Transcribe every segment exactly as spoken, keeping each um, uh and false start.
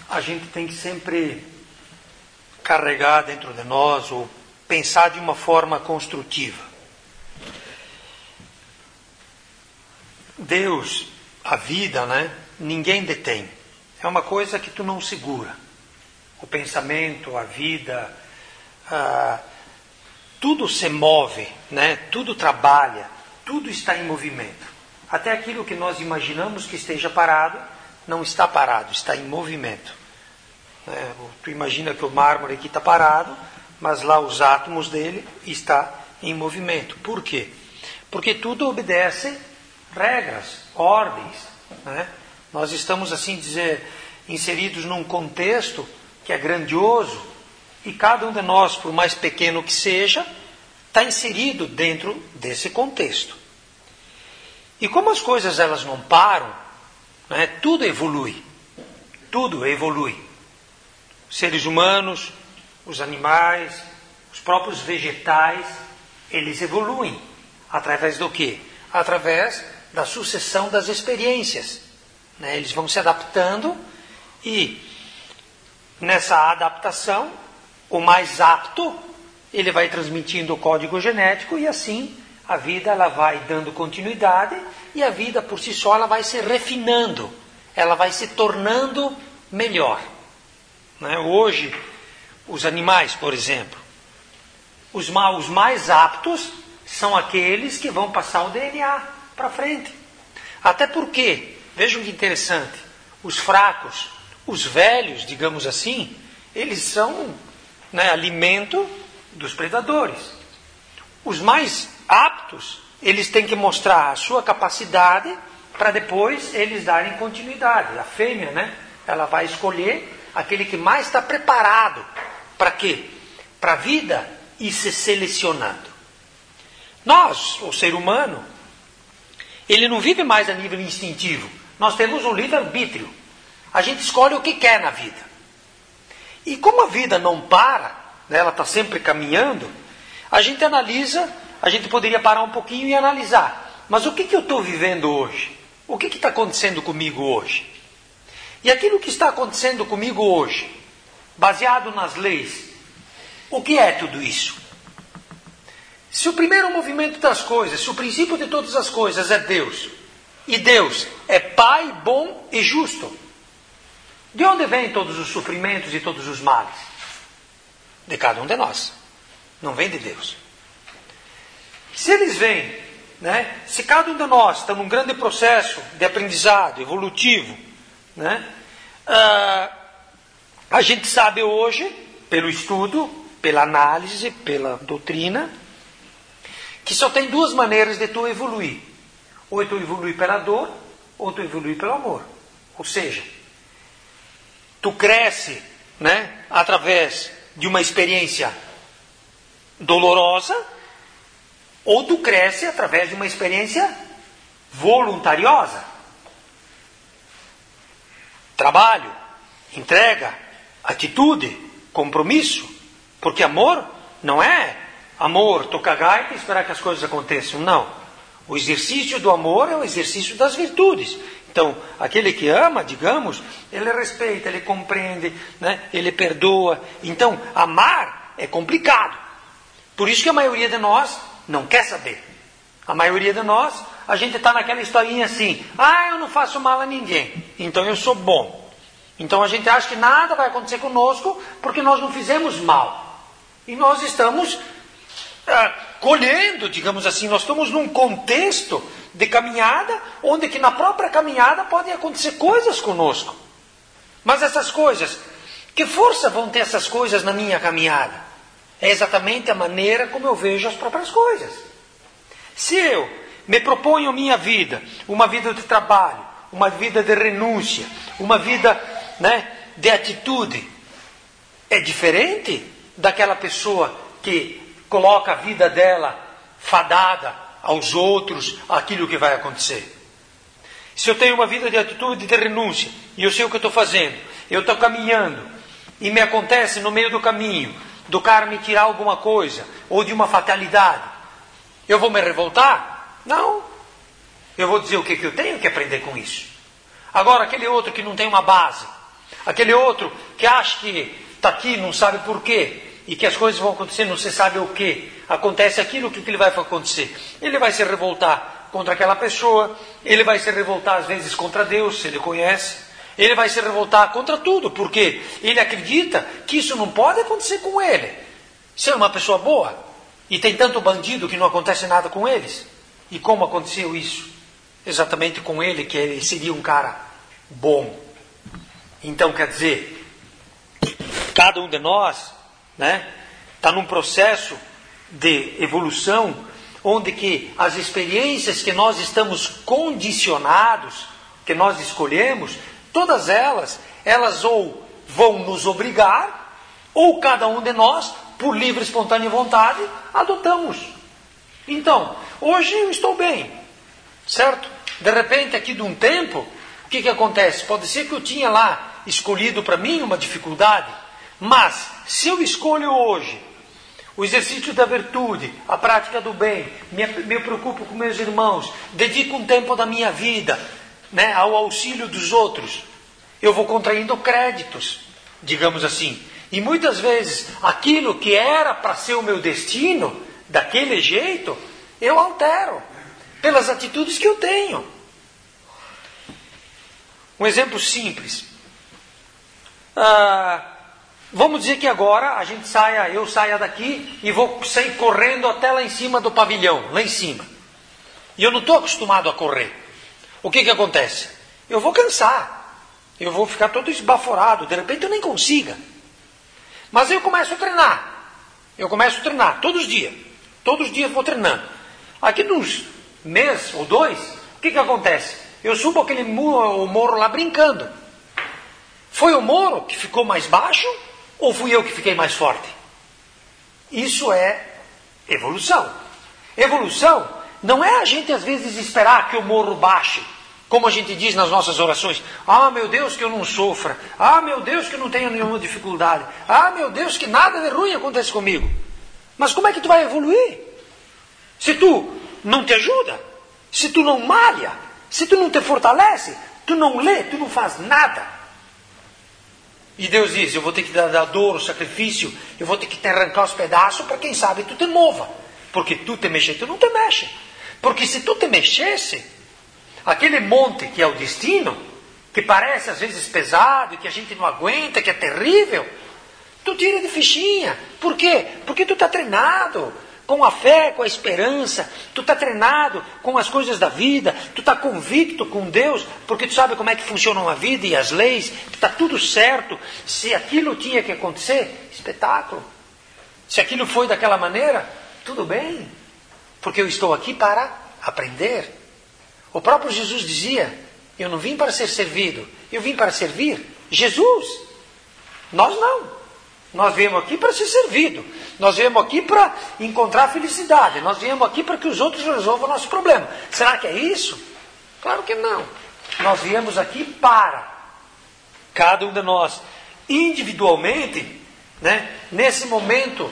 a gente tem que sempre carregar dentro de nós ou pensar de uma forma construtiva. Deus, a vida, né? Ninguém detém. É uma coisa que tu não segura. O pensamento, a vida, ah, tudo se move, né? Tudo trabalha, tudo está em movimento. Até aquilo que nós imaginamos que esteja parado, não está parado, está em movimento. É, tu imagina que o mármore aqui está parado, mas lá os átomos dele estão em movimento. Por quê? Porque tudo obedece regras, ordens. Né? Nós estamos, assim dizer, inseridos num contexto que é grandioso, e cada um de nós, por mais pequeno que seja, está inserido dentro desse contexto. E como as coisas elas não param, né, tudo evolui. Tudo evolui. Os seres humanos, os animais, os próprios vegetais, eles evoluem. Através do quê? Através da sucessão das experiências. Né? Eles vão se adaptando e nessa adaptação, o mais apto, ele vai transmitindo o código genético e assim a vida ela vai dando continuidade e a vida por si só ela vai se refinando, ela vai se tornando melhor. Né? Hoje, os animais, por exemplo, os, ma- os mais aptos são aqueles que vão passar o D N A para frente. Até porque, vejam que interessante, os fracos, os velhos, digamos assim, eles são, né, alimento dos predadores. Os mais aptos, eles têm que mostrar a sua capacidade para depois eles darem continuidade. A fêmea, né, ela vai escolher aquele que mais está preparado. Para quê? Para a vida ir se selecionando. Nós, o ser humano, ele não vive mais a nível instintivo. Nós temos um livre-arbítrio. A gente escolhe o que quer na vida. E como a vida não para, né, ela está sempre caminhando, a gente analisa, a gente poderia parar um pouquinho e analisar. Mas o que, que eu estou vivendo hoje? O que está acontecendo comigo hoje? E aquilo que está acontecendo comigo hoje, baseado nas leis, o que é tudo isso? Se o primeiro movimento das coisas, se o princípio de todas as coisas é Deus, e Deus é Pai bom e justo, de onde vêm todos os sofrimentos e todos os males? De cada um de nós. Não vem de Deus. Se eles vêm, né, se cada um de nós está num grande processo de aprendizado evolutivo, né, uh, a gente sabe hoje, pelo estudo, pela análise, pela doutrina, que só tem duas maneiras de tu evoluir. Ou tu evolui pela dor, ou tu evolui pelo amor. Ou seja, tu cresce, né, através de uma experiência dolorosa, ou tu cresce através de uma experiência voluntariosa. Trabalho, entrega, atitude, compromisso. Porque amor não é amor, tocar gaita e esperar que as coisas aconteçam. Não. O exercício do amor é o exercício das virtudes. Então, aquele que ama, digamos, ele respeita, ele compreende, né? Ele perdoa. Então, amar é complicado. Por isso que a maioria de nós não quer saber. A maioria de nós, a gente está naquela historinha assim, ah, eu não faço mal a ninguém, então eu sou bom. Então a gente acha que nada vai acontecer conosco porque nós não fizemos mal. E nós estamos ah, colhendo, digamos assim, nós estamos num contexto de caminhada, onde que na própria caminhada podem acontecer coisas conosco. Mas essas coisas, que força vão ter essas coisas na minha caminhada? É exatamente a maneira como eu vejo as próprias coisas. Se eu me proponho minha vida, uma vida de trabalho, uma vida de renúncia, uma vida, né, de atitude, é diferente daquela pessoa que coloca a vida dela fadada aos outros, aquilo que vai acontecer. Se eu tenho uma vida de atitude de renúncia, e eu sei o que eu estou fazendo, eu estou caminhando, e me acontece no meio do caminho, do cara me tirar alguma coisa, ou de uma fatalidade, eu vou me revoltar? Não. Eu vou dizer o que, que eu tenho que aprender com isso. Agora, aquele outro que não tem uma base, Aquele outro que acha que está aqui, não sabe por quê, e que as coisas vão acontecer, não se sabe o quê. Acontece aquilo, o que, que ele vai acontecer? Ele vai se revoltar contra aquela pessoa, ele vai se revoltar às vezes contra Deus, se ele conhece, ele vai se revoltar contra tudo, porque ele acredita que isso não pode acontecer com ele. Se é uma pessoa boa, e tem tanto bandido que não acontece nada com eles, e como aconteceu isso? Exatamente com ele, que ele seria um cara bom. Então, quer dizer, cada um de nós, né, está num processo de evolução, onde que as experiências que nós estamos condicionados, que nós escolhemos, todas elas, elas ou vão nos obrigar, ou cada um de nós, por livre e espontânea vontade, adotamos. Então, hoje eu estou bem, certo? De repente, aqui de um tempo, o que, que acontece? Pode ser que eu tinha lá escolhido para mim uma dificuldade, mas se eu escolho hoje o exercício da virtude, a prática do bem, me, me preocupo com meus irmãos, dedico um tempo da minha vida, né, ao auxílio dos outros, eu vou contraindo créditos, digamos assim. E muitas vezes aquilo que era para ser o meu destino, daquele jeito, eu altero pelas atitudes que eu tenho. Um exemplo simples. Ah, vamos dizer que agora a gente saia, eu saia daqui e vou sair correndo até lá em cima do pavilhão, lá em cima. E eu não estou acostumado a correr. O que que acontece? Eu vou cansar. Eu vou ficar todo esbaforado. De repente eu nem consiga. Mas eu começo a treinar. Eu começo a treinar todos os dias. Todos os dias eu vou treinando. Aqui nos mês ou dois, o que que acontece? Eu subo aquele morro, o morro lá brincando. Foi o morro que ficou mais baixo ou fui eu que fiquei mais forte? Isso é evolução. Evolução não é a gente às vezes esperar que o morro baixe, como a gente diz nas nossas orações. Ah, meu Deus, que eu não sofra. Ah, meu Deus, que eu não tenha nenhuma dificuldade. Ah, meu Deus, que nada de ruim acontece comigo. Mas como é que tu vai evoluir? Se tu não te ajuda, se tu não malha, se tu não te fortalece, tu não lê, tu não faz nada. E Deus diz, eu vou ter que dar, dar dor, o sacrifício, eu vou ter que te arrancar os pedaços para quem sabe tu te mova. Porque tu te mexer, tu não te mexe. Porque se tu te mexesse, aquele monte que é o destino, que parece às vezes pesado, que a gente não aguenta, que é terrível, tu tira de fichinha. Por quê? Porque tu está treinado com a fé, com a esperança, tu está treinado com as coisas da vida, tu está convicto com Deus, porque tu sabe como é que funciona a vida e as leis, está tudo certo. Se aquilo tinha que acontecer, espetáculo. Se aquilo foi daquela maneira, tudo bem, porque eu estou aqui para aprender. O próprio Jesus dizia, eu não vim para ser servido, eu vim para servir. Jesus, nós não. Nós viemos aqui para ser servido. Nós viemos aqui para encontrar felicidade. Nós viemos aqui para que os outros resolvam o nosso problema. Será que é isso? Claro que não. Nós viemos aqui para cada um de nós, individualmente, né, nesse momento,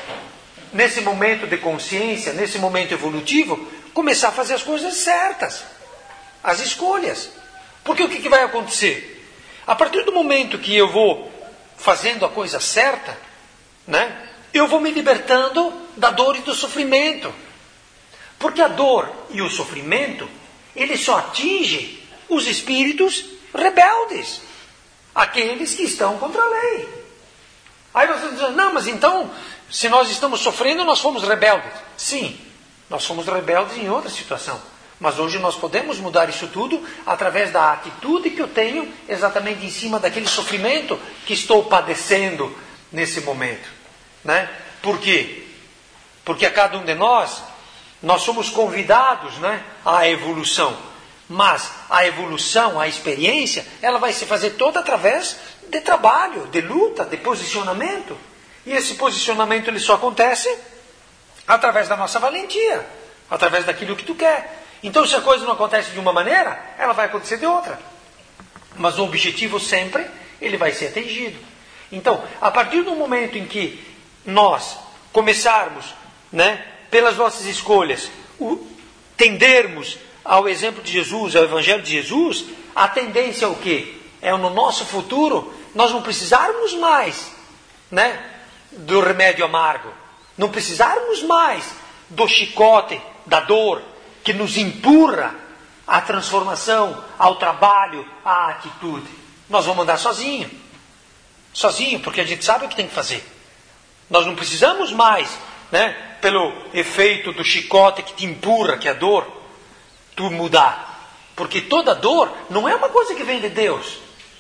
nesse momento de consciência, nesse momento evolutivo, começar a fazer as coisas certas. As escolhas. Porque o que, que vai acontecer? A partir do momento que eu vou fazendo a coisa certa, né, eu vou me libertando da dor e do sofrimento. Porque a dor e o sofrimento, ele só atinge os espíritos rebeldes. Aqueles que estão contra a lei. Aí você diz, não, mas então, se nós estamos sofrendo, nós fomos rebeldes. Sim, nós fomos rebeldes em outra situação. Mas hoje nós podemos mudar isso tudo através da atitude que eu tenho exatamente em cima daquele sofrimento que estou padecendo nesse momento. Né? Por quê? Porque a cada um de nós, nós somos convidados, né, à evolução. Mas a evolução, a experiência, ela vai se fazer toda através de trabalho, de luta, de posicionamento. E esse posicionamento ele só acontece através da nossa valentia, através daquilo que tu quer. Então, se a coisa não acontece de uma maneira, ela vai acontecer de outra. Mas o objetivo sempre, ele vai ser atingido. Então, a partir do momento em que nós começarmos, né, pelas nossas escolhas, o, tendermos ao exemplo de Jesus, ao Evangelho de Jesus, a tendência é o quê? é no nosso futuro nós não precisarmos mais, né, do remédio amargo, não precisarmos mais do chicote, da dor, que nos empurra à transformação, ao trabalho, à atitude. Nós vamos andar sozinho, sozinho, porque a gente sabe o que tem que fazer. Nós não precisamos mais, né, pelo efeito do chicote que te empurra, que é a dor, tu mudar. Porque toda dor não é uma coisa que vem de Deus.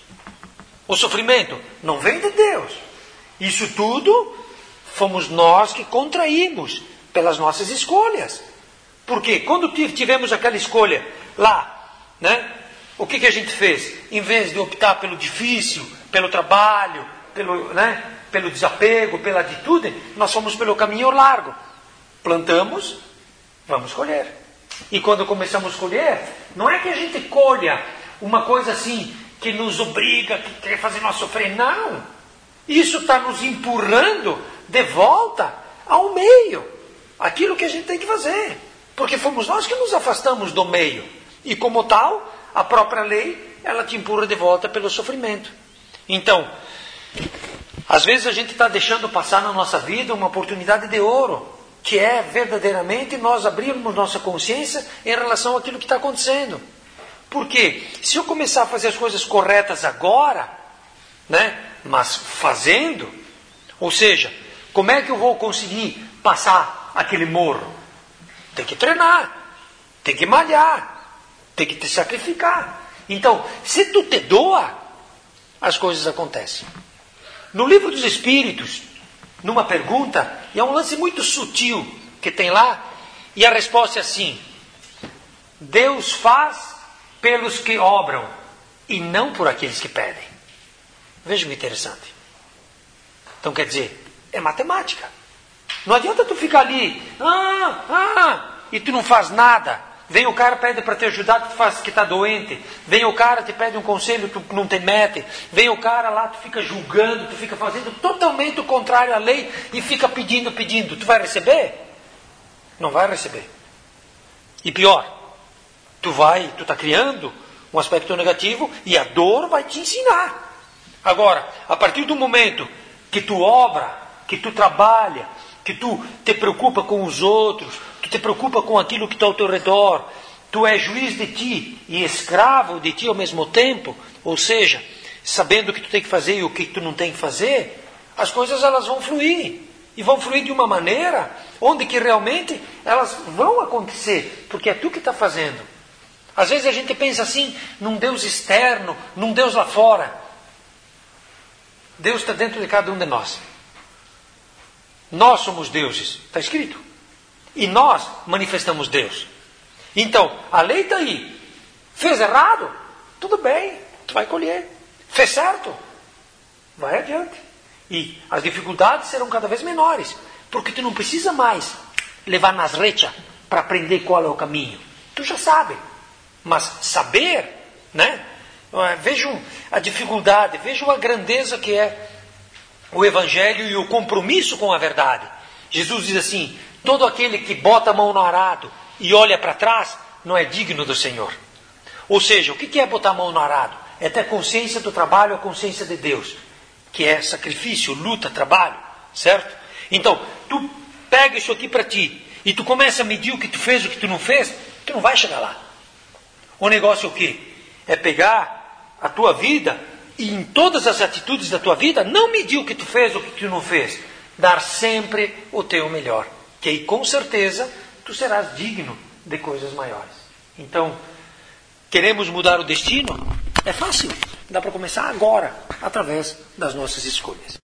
O sofrimento não vem de Deus. Isso tudo fomos nós que contraímos pelas nossas escolhas. Porque quando tivemos aquela escolha lá, né, o que, que a gente fez? Em vez de optar pelo difícil, pelo trabalho, pelo, né, pelo desapego, pela atitude, nós fomos pelo caminho largo. Plantamos, vamos colher. E quando começamos a colher, não é que a gente colha uma coisa assim que nos obriga, que quer fazer nós sofrer. Não. Isso está nos empurrando de volta ao meio. Aquilo que a gente tem que fazer. Porque fomos nós que nos afastamos do meio. E como tal, a própria lei, ela te empurra de volta pelo sofrimento. Então, às vezes a gente está deixando passar na nossa vida uma oportunidade de ouro, que é verdadeiramente nós abrirmos nossa consciência em relação àquilo que está acontecendo. Porque se eu começar a fazer as coisas corretas agora, né, mas fazendo, ou seja, como é que eu vou conseguir passar aquele morro? Tem que treinar, tem que malhar, tem que te sacrificar. Então, se tu te doa, as coisas acontecem. No livro dos Espíritos, numa pergunta, e é um lance muito sutil que tem lá, e a resposta é assim: Deus faz pelos que obram e não por aqueles que pedem. Veja que interessante. Então quer dizer, é matemática. Não adianta tu ficar ali, ah, ah, e tu não faz nada. Vem o cara, pede para te ajudar, tu faz que está doente. Vem o cara, te pede um conselho, tu não te mete. Vem o cara lá, tu fica julgando, tu fica fazendo totalmente o contrário à lei e fica pedindo, pedindo. Tu vai receber? Não vai receber. E pior, tu vai, tu está criando um aspecto negativo e a dor vai te ensinar. Agora, a partir do momento que tu obra, que tu trabalha, que tu te preocupa com os outros, tu te preocupa com aquilo que está ao teu redor, tu és juiz de ti e escravo de ti ao mesmo tempo, ou seja, sabendo o que tu tem que fazer e o que tu não tem que fazer, as coisas elas vão fluir. E vão fluir de uma maneira onde que realmente elas vão acontecer, porque é tu que está fazendo. Às vezes a gente pensa assim, num Deus externo, num Deus lá fora. Deus está dentro de cada um de nós. Nós somos deuses, está escrito. E nós manifestamos Deus. Então, a lei está aí. Fez errado? Tudo bem, tu vai colher. Fez certo? Vai adiante. E as dificuldades serão cada vez menores. Porque tu não precisa mais levar nas rechas para aprender qual é o caminho. Tu já sabe. Mas saber, né? Vejam a dificuldade, vejam a grandeza que é o Evangelho e o compromisso com a verdade. Jesus diz assim: todo aquele que bota a mão no arado e olha para trás não é digno do Senhor. Ou seja, o que é botar a mão no arado? É ter consciência do trabalho, a consciência de Deus, que é sacrifício, luta, trabalho, certo? Então, tu pega isso aqui para ti e tu começa a medir o que tu fez, o que tu não fez, tu não vai chegar lá. O negócio é o quê? É pegar a tua vida e em todas as atitudes da tua vida, não medir o que tu fez, o que tu não fez. Dar sempre o teu melhor. Que aí com certeza tu serás digno de coisas maiores. Então, queremos mudar o destino? É fácil. Dá para começar agora, através das nossas escolhas.